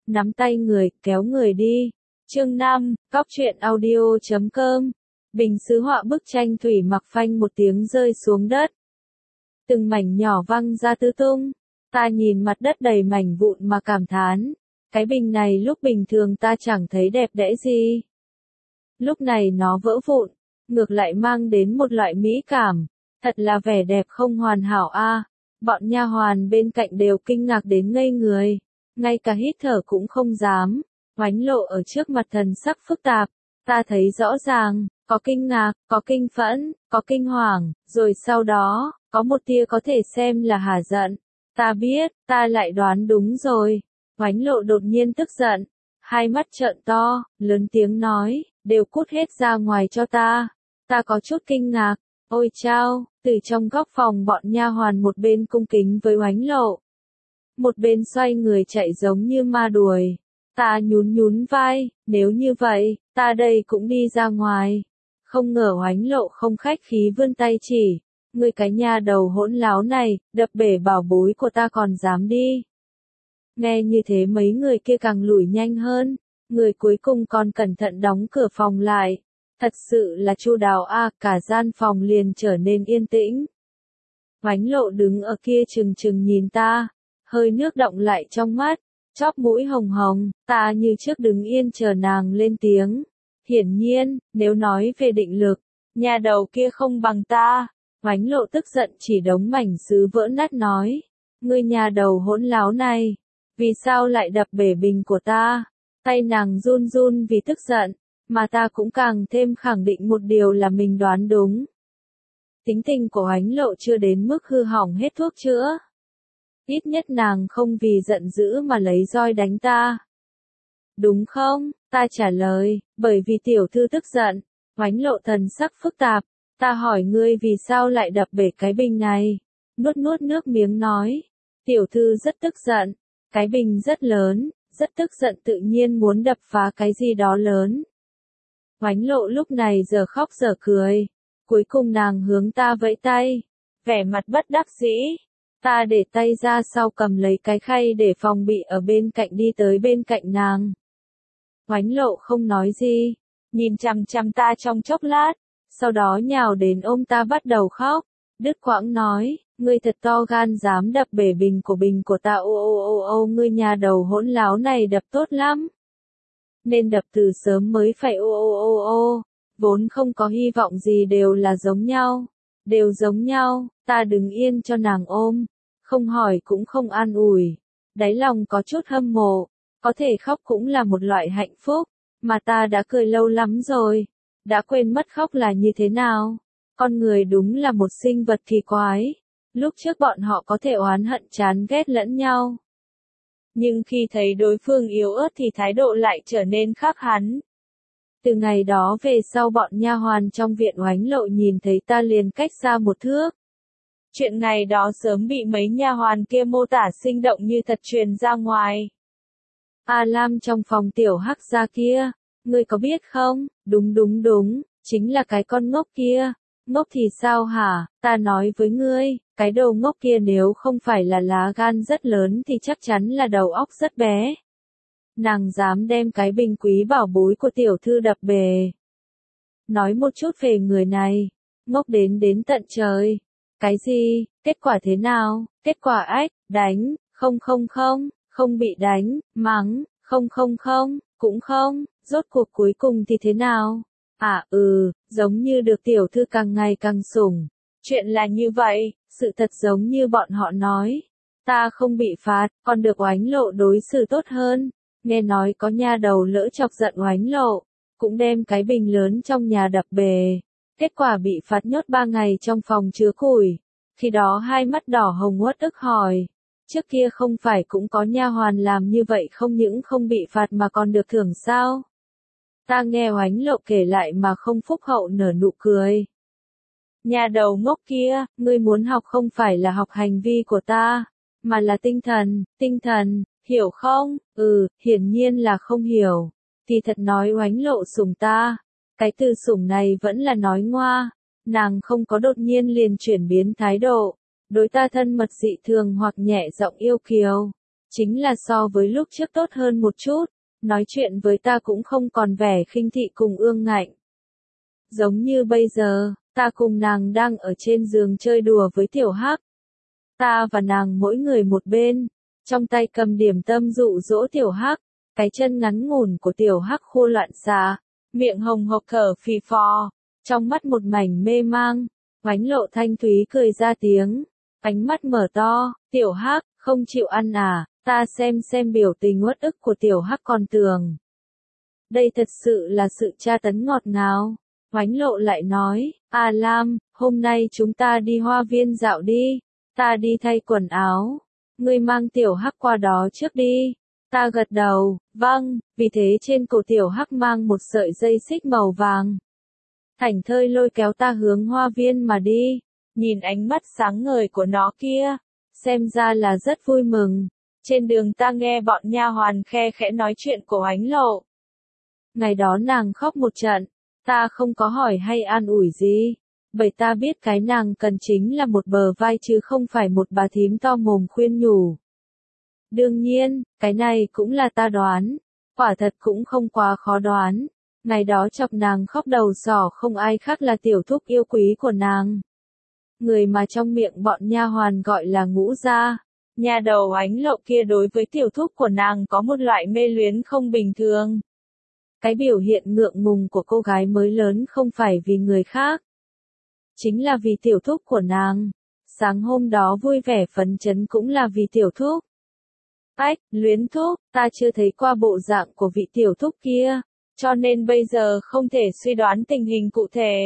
nắm tay người, kéo người đi. Chương 5, Cóc truyện audio.com. Bình sứ họa bức tranh thủy mặc phanh một tiếng rơi xuống đất. Từng mảnh nhỏ văng ra tứ tung. Ta nhìn mặt đất đầy mảnh vụn mà cảm thán. Cái bình này lúc bình thường ta chẳng thấy đẹp đẽ gì. Lúc này nó vỡ vụn, ngược lại mang đến một loại mỹ cảm. Thật là vẻ đẹp không hoàn hảo a. Bọn nha hoàn bên cạnh đều kinh ngạc đến ngây người. Ngay cả hít thở cũng không dám. Oánh Lộ ở trước mặt thần sắc phức tạp. Ta thấy rõ ràng, có kinh ngạc, có kinh phẫn, có kinh hoàng, rồi sau đó, có một tia có thể xem là hả giận. Ta biết, ta lại đoán đúng rồi. Oánh Lộ đột nhiên tức giận. Hai mắt trợn to, lớn tiếng nói, đều cút hết ra ngoài cho ta. Ta có chút kinh ngạc. Ôi chao, từ trong góc phòng bọn nha hoàn một bên cung kính với Oánh Lộ. Một bên xoay người chạy giống như ma đuổi. Ta nhún nhún vai, nếu như vậy, ta đây cũng đi ra ngoài. Không ngờ Oánh Lộ không khách khí vươn tay chỉ. Ngươi cái nha đầu hỗn láo này, đập bể bảo bối của ta còn dám đi. Nghe như thế mấy người kia càng lủi nhanh hơn. Người cuối cùng còn cẩn thận đóng cửa phòng lại. Thật sự là chu đáo a, cả gian phòng liền trở nên yên tĩnh. Oánh Lộ đứng ở kia chừng chừng nhìn ta, hơi nước đọng lại trong mắt, chóp mũi hồng hồng, ta như trước đứng yên chờ nàng lên tiếng. Hiển nhiên, nếu nói về định lực, nhà đầu kia không bằng ta. Oánh Lộ tức giận chỉ đống mảnh sứ vỡ nát nói, ngươi nhà đầu hỗn láo này, vì sao lại đập bể bình của ta? Tay nàng run run vì tức giận. Mà ta cũng càng thêm khẳng định một điều là mình đoán đúng. Tính tình của Oánh Lộ chưa đến mức hư hỏng hết thuốc chữa. Ít nhất nàng không vì giận dữ mà lấy roi đánh ta. Đúng không? Ta trả lời, bởi vì tiểu thư tức giận. Oánh Lộ thần sắc phức tạp. Ta hỏi ngươi vì sao lại đập bể cái bình này. Nuốt nuốt nước miếng nói. Tiểu thư rất tức giận. Cái bình rất lớn, rất tức giận tự nhiên muốn đập phá cái gì đó lớn. Oánh Lộ lúc này giờ khóc giờ cười. Cuối cùng nàng hướng ta vẫy tay. Vẻ mặt bất đắc dĩ. Ta để tay ra sau cầm lấy cái khay để phòng bị ở bên cạnh đi tới bên cạnh nàng. Oánh Lộ không nói gì. Nhìn chằm chằm ta trong chốc lát. Sau đó nhào đến ôm ta bắt đầu khóc. Đứt quãng nói. Ngươi thật to gan dám đập bể bình của ta. Ô ngươi nhà đầu hỗn láo này đập tốt lắm. Nên đập từ sớm mới phải ô. Vốn không có hy vọng gì đều là giống nhau. Đều giống nhau, ta đứng yên cho nàng ôm. Không hỏi cũng không an ủi. Đáy lòng có chút hâm mộ. Có thể khóc cũng là một loại hạnh phúc. Mà ta đã cười lâu lắm rồi. Đã quên mất khóc là như thế nào. Con người đúng là một sinh vật kỳ quái. Lúc trước bọn họ có thể oán hận chán ghét lẫn nhau. Nhưng khi thấy đối phương yếu ớt thì thái độ lại trở nên khác hẳn. Từ ngày đó về sau bọn nha hoàn trong viện Oánh Lộ nhìn thấy ta liền cách xa một thước. Chuyện này đó sớm bị mấy nha hoàn kia mô tả sinh động như thật truyền ra ngoài. A Lam trong phòng tiểu hắc gia kia, ngươi có biết không? Đúng, chính là cái con ngốc kia. Ngốc thì sao hả? Ta nói với ngươi, cái đầu ngốc kia nếu không phải là lá gan rất lớn thì chắc chắn là đầu óc rất bé. Nàng dám đem cái bình quý bảo bối của tiểu thư đập bể. Nói một chút về người này, ngốc đến tận trời. Cái gì? Kết quả thế nào? Kết quả ách, đánh, không bị đánh, mắng, cũng không, rốt cuộc cuối cùng thì thế nào? Giống như được tiểu thư càng ngày càng sủng. Chuyện là như vậy, sự thật giống như bọn họ nói. Ta không bị phạt, còn được Oánh Lộ đối xử tốt hơn. Nghe nói có nha đầu lỡ chọc giận Oánh Lộ, cũng đem cái bình lớn trong nhà đập bể. Kết quả bị phạt nhốt 3 ngày trong phòng chứa củi. Khi đó hai mắt đỏ hồng uất ức hỏi. Trước kia không phải cũng có nha hoàn làm như vậy không những không bị phạt mà còn được thưởng sao? Ta nghe Oánh Lộ kể lại mà không phúc hậu nở nụ cười. Nhà đầu ngốc kia, ngươi muốn học không phải là học hành vi của ta, mà là tinh thần, hiểu không? Hiển nhiên là không hiểu. Thì thật nói Oánh Lộ sủng ta. Cái từ sủng này vẫn là nói ngoa. Nàng không có đột nhiên liền chuyển biến thái độ. Đối ta thân mật dị thường hoặc nhẹ giọng yêu kiều. Chính là so với lúc trước tốt hơn một chút, nói chuyện với ta cũng không còn vẻ khinh thị cùng ương ngạnh. Giống như bây giờ, ta cùng nàng đang ở trên giường chơi đùa với tiểu hắc. Ta và nàng mỗi người một bên, trong tay cầm điểm tâm dụ dỗ tiểu hắc, cái chân ngắn ngủn của tiểu hắc khô loạn xạ, miệng hồng hộc thở phì phò, trong mắt một mảnh mê mang, Oánh Lộ thanh thúy cười ra tiếng, ánh mắt mở to, tiểu hắc, không chịu ăn à, ta xem biểu tình uất ức của tiểu hắc còn tưởng. Đây thật sự là sự tra tấn ngọt ngào. Oánh Lộ lại nói, à Lam, hôm nay chúng ta đi hoa viên dạo đi, ta đi thay quần áo, ngươi mang tiểu hắc qua đó trước đi. Ta gật đầu, vâng, vì thế trên cổ tiểu hắc mang một sợi dây xích màu vàng. Thảnh thơi lôi kéo ta hướng hoa viên mà đi, nhìn ánh mắt sáng ngời của nó kia, xem ra là rất vui mừng. Trên đường ta nghe bọn nha hoàn khe khẽ nói chuyện của Oánh Lộ. Ngày đó nàng khóc một trận, ta không có hỏi hay an ủi gì, bởi ta biết cái nàng cần chính là một bờ vai chứ không phải một bà thím to mồm khuyên nhủ. Đương nhiên, cái này cũng là ta đoán, quả thật cũng không quá khó đoán. Ngày đó chọc nàng khóc đầu sỏ không ai khác là tiểu thúc yêu quý của nàng. Người mà trong miệng bọn nha hoàn gọi là Ngũ gia. Nhà đầu Oánh Lộ kia đối với tiểu thúc của nàng có một loại mê luyến không bình thường. Cái biểu hiện ngượng ngùng của cô gái mới lớn không phải vì người khác. Chính là vì tiểu thúc của nàng. Sáng hôm đó vui vẻ phấn chấn cũng là vì tiểu thúc. Ách, luyến thúc, ta chưa thấy qua bộ dạng của vị tiểu thúc kia, cho nên bây giờ không thể suy đoán tình hình cụ thể.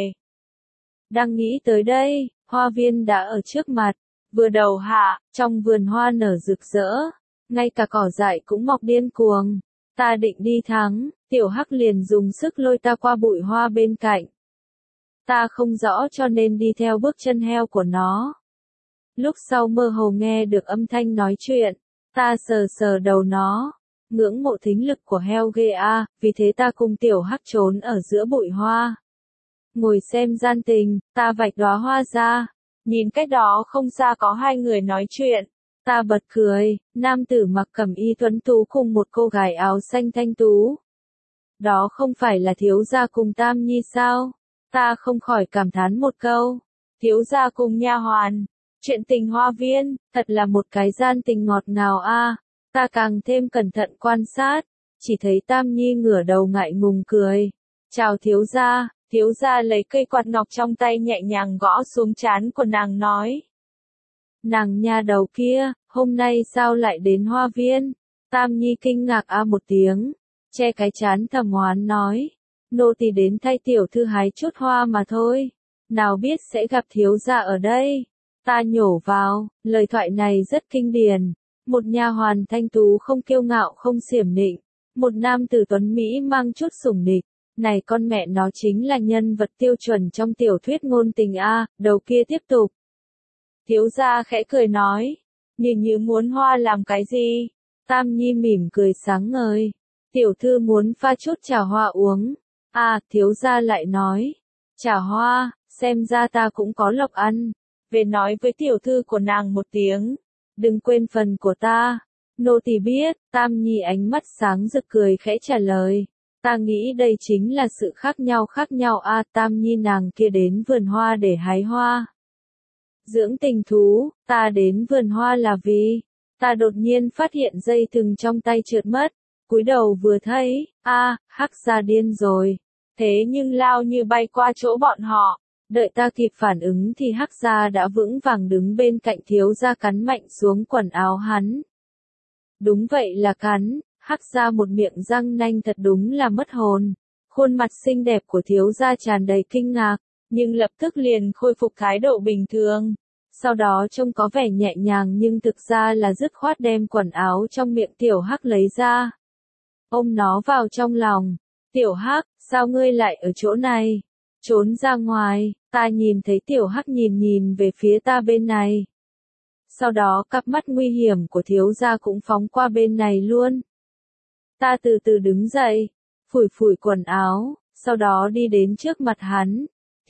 Đang nghĩ tới đây, hoa viên đã ở trước mặt, vừa đầu hạ, trong vườn hoa nở rực rỡ, ngay cả cỏ dại cũng mọc điên cuồng. Ta định đi thắng, tiểu hắc liền dùng sức lôi ta qua bụi hoa bên cạnh. Ta không rõ cho nên đi theo bước chân heo của nó. Lúc sau mơ hồ nghe được âm thanh nói chuyện, ta sờ sờ đầu nó, ngưỡng mộ thính lực của heo ghê a, vì thế ta cùng tiểu hắc trốn ở giữa bụi hoa. Ngồi xem gian tình, ta vạch đóa hoa ra, nhìn cách đó không xa có hai người nói chuyện. Ta bật cười, nam tử mặc cẩm y tuấn tú cùng một cô gái áo xanh thanh tú. Đó không phải là thiếu gia cùng Tam Nhi sao? Ta không khỏi cảm thán một câu. Thiếu gia cùng nha hoàn. Chuyện tình hoa viên, thật là một cái gian tình ngọt ngào a. Ta càng thêm cẩn thận quan sát, chỉ thấy Tam Nhi ngửa đầu ngại ngùng cười. Chào thiếu gia lấy cây quạt ngọc trong tay nhẹ nhàng gõ xuống trán của nàng nói. Nàng nha đầu kia, hôm nay sao lại đến hoa viên? Tam Nhi kinh ngạc a một tiếng, che cái trán thầm oán nói. Nô tỳ đến thay tiểu thư hái chút hoa mà thôi, nào biết sẽ gặp thiếu gia ở đây. Ta nhổ vào, lời thoại này rất kinh điển. Một nha hoàn thanh tú không kiêu ngạo không xiểm nịnh, một nam tử tuấn Mỹ mang chút sủng nịch. Này con mẹ nó chính là nhân vật tiêu chuẩn trong tiểu thuyết ngôn tình a. Đầu kia tiếp tục. Thiếu gia khẽ cười nói, như muốn hoa làm cái gì? Tam Nhi mỉm cười sáng ngời. Tiểu thư muốn pha chút trà hoa uống. À, thiếu gia lại nói, trà hoa, xem ra ta cũng có lộc ăn. Về nói với tiểu thư của nàng một tiếng, đừng quên phần của ta. Nô tỳ biết, Tam Nhi ánh mắt sáng rực cười khẽ trả lời. Ta nghĩ đây chính là sự khác nhau a. Tam Nhi nàng kia đến vườn hoa để hái hoa. Dưỡng tình thú, ta đến vườn hoa là vì, ta đột nhiên phát hiện dây thừng trong tay trượt mất, cúi đầu vừa thấy, hắc gia điên rồi, thế nhưng lao như bay qua chỗ bọn họ, đợi ta kịp phản ứng thì hắc gia đã vững vàng đứng bên cạnh thiếu gia cắn mạnh xuống quần áo hắn. Đúng vậy là cắn, hắc gia một miệng răng nanh thật đúng là mất hồn, khuôn mặt xinh đẹp của thiếu gia tràn đầy kinh ngạc. Nhưng lập tức liền khôi phục thái độ bình thường. Sau đó trông có vẻ nhẹ nhàng nhưng thực ra là dứt khoát đem quần áo trong miệng tiểu hắc lấy ra. Ôm nó vào trong lòng. Tiểu hắc, sao ngươi lại ở chỗ này? Trốn ra ngoài, ta nhìn thấy tiểu hắc nhìn về phía ta bên này. Sau đó cặp mắt nguy hiểm của thiếu gia cũng phóng qua bên này luôn. Ta từ từ đứng dậy, phủi quần áo, sau đó đi đến trước mặt hắn.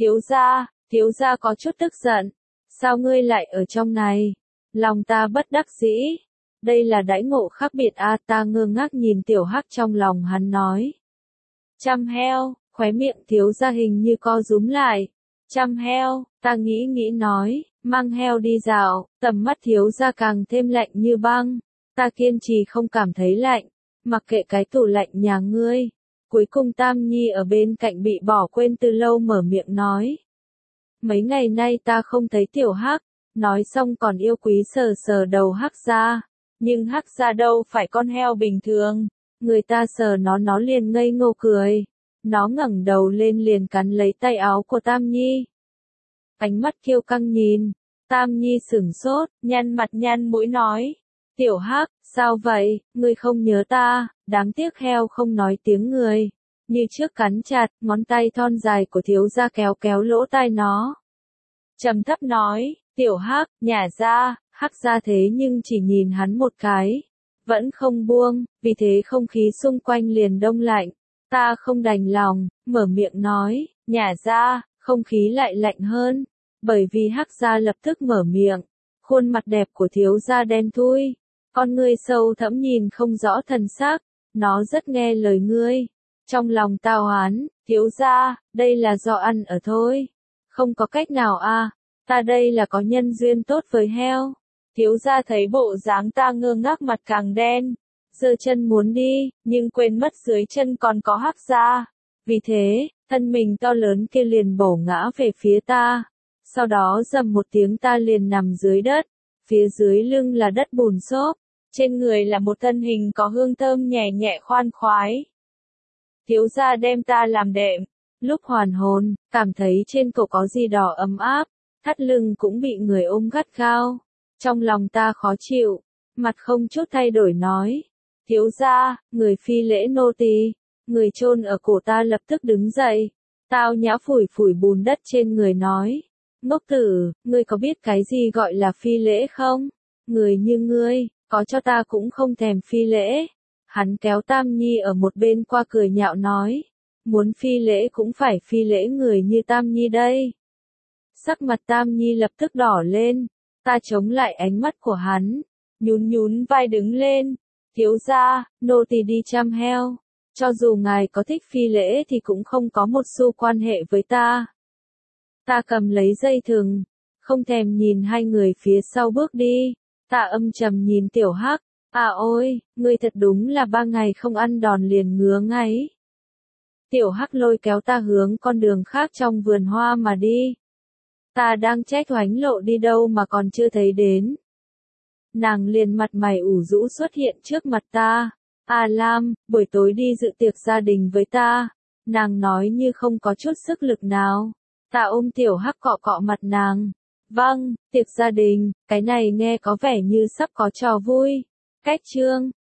Thiếu gia có chút tức giận. Sao ngươi lại ở trong này? Lòng ta bất đắc dĩ. Đây là đãi ngộ khác biệt a. Ta ngơ ngác nhìn tiểu hắc, trong lòng hắn nói. Chăm heo, khóe miệng thiếu gia hình như co rúm lại. Chăm heo, ta nghĩ nói, mang heo đi dạo, tầm mắt thiếu gia càng thêm lạnh như băng. Ta kiên trì không cảm thấy lạnh, mặc kệ cái tủ lạnh nhà ngươi. Cuối cùng Tam Nhi ở bên cạnh bị bỏ quên từ lâu mở miệng nói. Mấy ngày nay ta không thấy tiểu hắc, nói xong còn yêu quý sờ sờ đầu hắc gia. Nhưng hắc gia đâu phải con heo bình thường, người ta sờ nó liền ngây ngô cười. Nó ngẩng đầu lên liền cắn lấy tay áo của Tam Nhi. Ánh mắt kiêu căng nhìn, Tam Nhi sửng sốt, nhăn mặt nhăn mũi nói. Tiểu hắc, sao vậy, ngươi không nhớ ta, đáng tiếc heo không nói tiếng người. Như trước cắn chặt, ngón tay thon dài của thiếu gia kéo kéo lỗ tai nó. Trầm thấp nói, tiểu hắc, nhả ra, hắc ra thế nhưng chỉ nhìn hắn một cái. Vẫn không buông, vì thế không khí xung quanh liền đông lạnh. Ta không đành lòng, mở miệng nói, nhả ra, không khí lại lạnh hơn. Bởi vì hắc gia lập tức mở miệng, khuôn mặt đẹp của thiếu gia đen thui. Con ngươi sâu thẫm nhìn không rõ thần sắc, nó rất nghe lời ngươi. Trong lòng tao oán, thiếu gia, đây là do ăn ở thôi. Không có cách nào a, ta đây là có nhân duyên tốt với heo. Thiếu gia thấy bộ dáng ta ngơ ngác, mặt càng đen, giơ chân muốn đi, nhưng quên mất dưới chân còn có hắc gia. Vì thế, thân mình to lớn kia liền bổ ngã về phía ta. Sau đó rầm một tiếng ta liền nằm dưới đất, phía dưới lưng là đất bùn xốp. Trên người là một thân hình có hương thơm nhẹ nhẹ khoan khoái. Thiếu gia đem ta làm đệm, lúc hoàn hồn, cảm thấy trên cổ có gì đỏ ấm áp, thắt lưng cũng bị người ôm gắt gao. Trong lòng ta khó chịu, mặt không chút thay đổi nói. Thiếu gia, người phi lễ nô tỳ, người chôn ở cổ. Ta lập tức đứng dậy, tao nhã phủi phủi bùn đất trên người nói. Ngốc tử, ngươi có biết cái gì gọi là phi lễ không? Người như ngươi, có cho ta cũng không thèm phi lễ. Hắn kéo Tam Nhi ở một bên qua cười nhạo nói. Muốn phi lễ cũng phải phi lễ người như Tam Nhi đây. Sắc mặt Tam Nhi lập tức đỏ lên. Ta chống lại ánh mắt của hắn, nhún vai đứng lên. Thiếu gia, nô tỳ đi chăm heo. Cho dù ngài có thích phi lễ thì cũng không có một xu quan hệ với ta. Ta cầm lấy dây thừng, không thèm nhìn hai người phía sau bước đi. Ta âm trầm nhìn tiểu hắc. À ôi, ngươi thật đúng là 3 ngày không ăn đòn liền ngứa ngáy. Tiểu hắc lôi kéo ta hướng con đường khác trong vườn hoa mà đi. Ta đang trách oánh lộ đi đâu mà còn chưa thấy đến. Nàng liền mặt mày ủ rũ xuất hiện trước mặt ta. À Lam, buổi tối đi dự tiệc gia đình với ta. Nàng nói như không có chút sức lực nào. Ta ôm tiểu hắc cọ cọ mặt nàng. Vâng, tiệc gia đình, cái này nghe có vẻ như sắp có trò vui. Cách chương